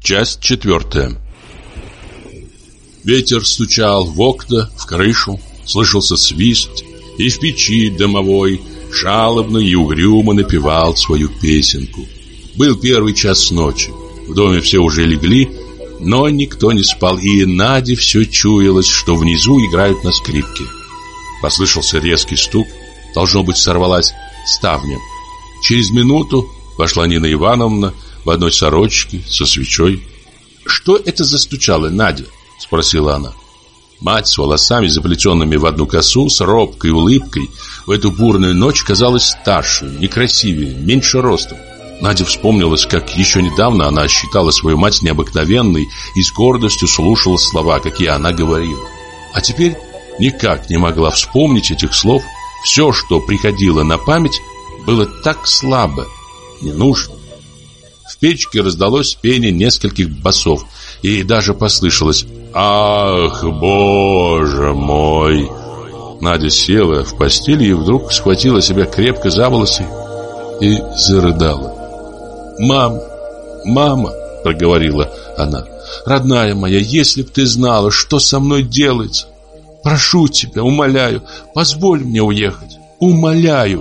Часть 4. Ветер стучал в окна, в крышу, слышался свист, и в печи домовой жалобно и угрюмо напевал свою песенку. Был первый час ночи. В доме все уже легли, но никто не спал, и Наде все чуялось, что внизу играют на скрипке. Послышался резкий стук, должно быть, сорвалась ставня. Через минуту вошла Нина Ивановна в одной сорочке со свечой. «Что это застучало, Надя?» — спросила она. Мать с волосами, заплетенными в одну косу, с робкой улыбкой, в эту бурную ночь казалась старше, некрасивее, меньше ростом. Надя вспомнилась, как еще недавно она считала свою мать необыкновенной и с гордостью слушала слова, какие она говорила. А теперь никак не могла вспомнить этих слов. Все, что приходило на память, было так слабо, не нужно. В печке раздалось пение нескольких басов, и даже послышалось «Ах, Боже мой!». Надя села в постели и вдруг схватила себя крепко за волосы и зарыдала. «Мама, мама!» — проговорила она. «Родная моя, если б ты знала, что со мной делается! Прошу тебя, умоляю, позволь мне уехать! Умоляю!»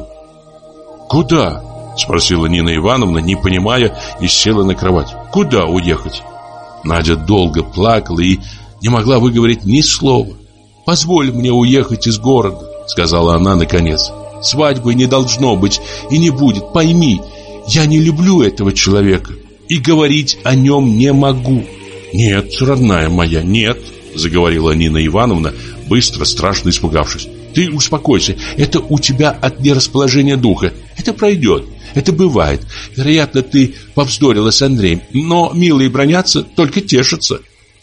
«Куда?» — спросила Нина Ивановна, не понимая, и села на кровать. «Куда уехать?» Надя долго плакала и не могла выговорить ни слова. «Позволь мне уехать из города», — сказала она наконец. «Свадьбы не должно быть и не будет, пойми. Я не люблю этого человека и говорить о нем не могу». «Нет, родная моя, нет», — заговорила Нина Ивановна, быстро, страшно испугавшись. «Ты успокойся, это у тебя от нерасположения духа. Это пройдет, это бывает. Вероятно, ты повздорила с Андреем, но милые бранятся, только тешатся».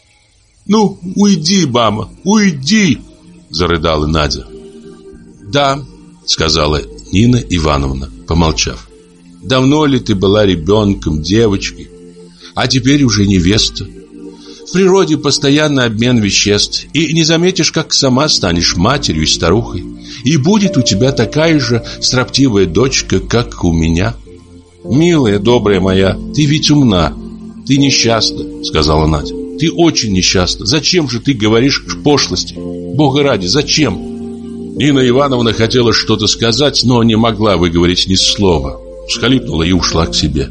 «Ну, уйди, мама, уйди!» — зарыдала Надя. «Да», — сказала Нина Ивановна, помолчав. «Давно ли ты была ребенком, девочкой, а теперь уже невеста? В природе постоянно обмен веществ, и не заметишь, как сама станешь матерью и старухой, и будет у тебя такая же строптивая дочка, как у меня. Милая, добрая моя, ты ведь умна, ты несчастна», — сказала Надя. «Ты очень несчастна. Зачем же ты говоришь пошлости? Бога ради, зачем?» Нина Ивановна хотела что-то сказать, но не могла выговорить ни слова. Всхлипнула и ушла к себе.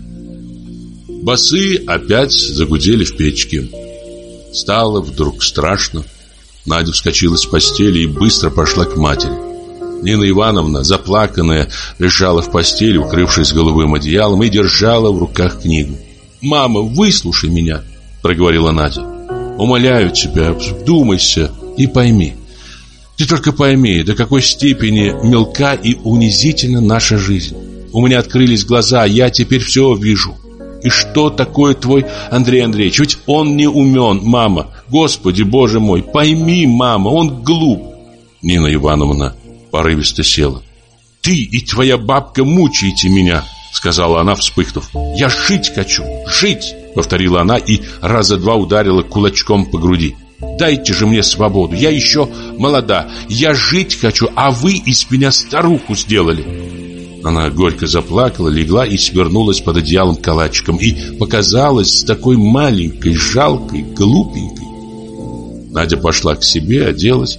Басы опять загудели в печке. Стало вдруг страшно. Надя вскочила с постели и быстро пошла к матери. Нина Ивановна, заплаканная, лежала в постели, укрывшись голубым одеялом, и держала в руках книгу. «Мама, выслушай меня», — проговорила Надя. «Умоляю тебя, вдумайся и пойми. Ты только пойми, до какой степени мелка и унизительна наша жизнь. У меня открылись глаза, я теперь все вижу. И что такое твой Андрей Андреевич? Ведь он не умен, мама. Господи, Боже мой, пойми, мама, он глуп». Нина Ивановна порывисто села. «Ты и твоя бабка мучаете меня», — сказала она, вспыхнув. «Я жить хочу, жить», — повторила она и раза два ударила кулачком по груди. «Дайте же мне свободу, я еще молода, я жить хочу, а вы из меня старуху сделали». Она горько заплакала, легла и свернулась под одеялом калачиком и показалась такой маленькой, жалкой, глупенькой. Надя пошла к себе, оделась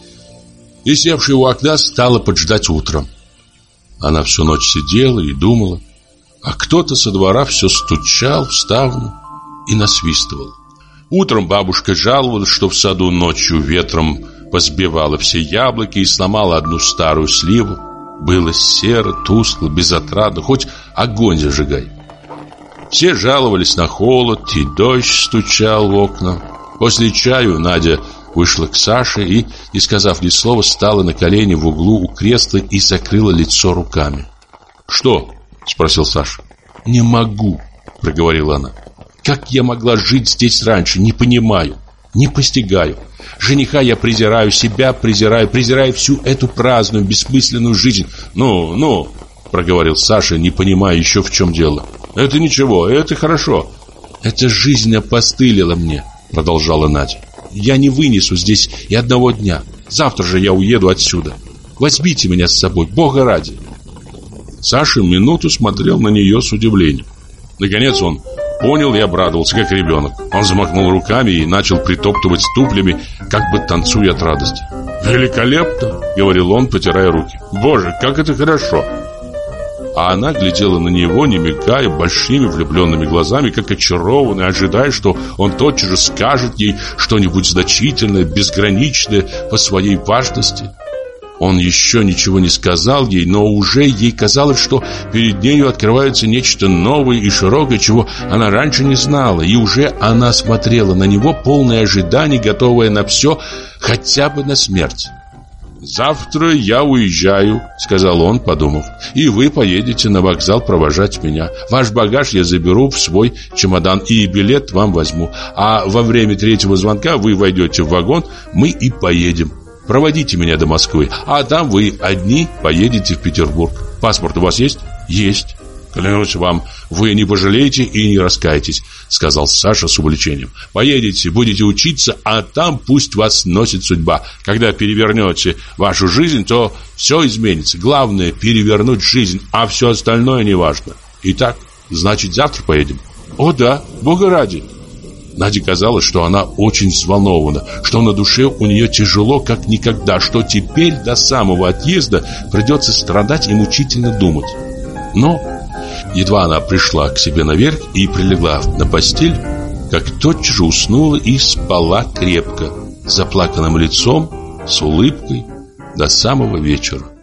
и, севшая у окна, стала поджидать утром. Она всю ночь сидела и думала, а кто-то со двора все стучал в ставню и насвистывал. Утром бабушка жаловалась, что в саду ночью ветром позбивала все яблоки и сломала одну старую сливу. Было серо, тускло, безотрадно, хоть огонь зажигай. Все жаловались на холод, и дождь стучал в окна. После чаю Надя вышла к Саше и, не сказав ни слова, стала на колени в углу у кресла и закрыла лицо руками. «Что?» — спросил Саша. «Не могу», — проговорила она. «Как я могла жить здесь раньше, не понимаю, не постигаю. Жениха я презираю, себя презираю всю эту праздную, бессмысленную жизнь». «Ну», — проговорил Саша, не понимая еще, в чем дело. «Это ничего, это хорошо». «Эта жизнь опостылила мне», — продолжала Надя. «Я не вынесу здесь и одного дня. Завтра же я уеду отсюда. Возьмите меня с собой, Бога ради». Саша минуту смотрел на нее с удивлением. Наконец он понял и обрадовался, как ребенок. Он замахнул руками и начал притоптывать ступлями, как бы танцуя от радости. «Великолепно!» — говорил он, потирая руки. «Боже, как это хорошо!» А она глядела на него, не мигая, большими влюбленными глазами, как очарованная, ожидая, что он тотчас же скажет ей что-нибудь значительное, безграничное по своей важности. Он еще ничего не сказал ей, но уже ей казалось, что перед нею открывается нечто новое и широкое, чего она раньше не знала, и уже она смотрела на него, полное ожиданий, готовая на все, хотя бы на смерть. «Завтра я уезжаю», — сказал он, подумав, «и вы поедете на вокзал провожать меня. Ваш багаж я заберу в свой чемодан и билет вам возьму. А во время 3-го звонка вы войдете в вагон, мы и поедем. Проводите меня до Москвы, а там вы одни поедете в Петербург. Паспорт у вас есть?» «Есть». «Клянусь вам, вы не пожалеете и не раскаетесь», — сказал Саша с увлечением. «Поедете, будете учиться, а там пусть вас носит судьба. Когда перевернете вашу жизнь, то все изменится. Главное — перевернуть жизнь, а все остальное не важно. Итак, значит, завтра поедем?» «О да, Бога ради». Наде казалось, что она очень взволнована, что на душе у нее тяжело, как никогда, что теперь до самого отъезда придется страдать и мучительно думать. Но едва она пришла к себе наверх и прилегла на постель, как тотчас же уснула и спала крепко, с заплаканным лицом, с улыбкой до самого вечера.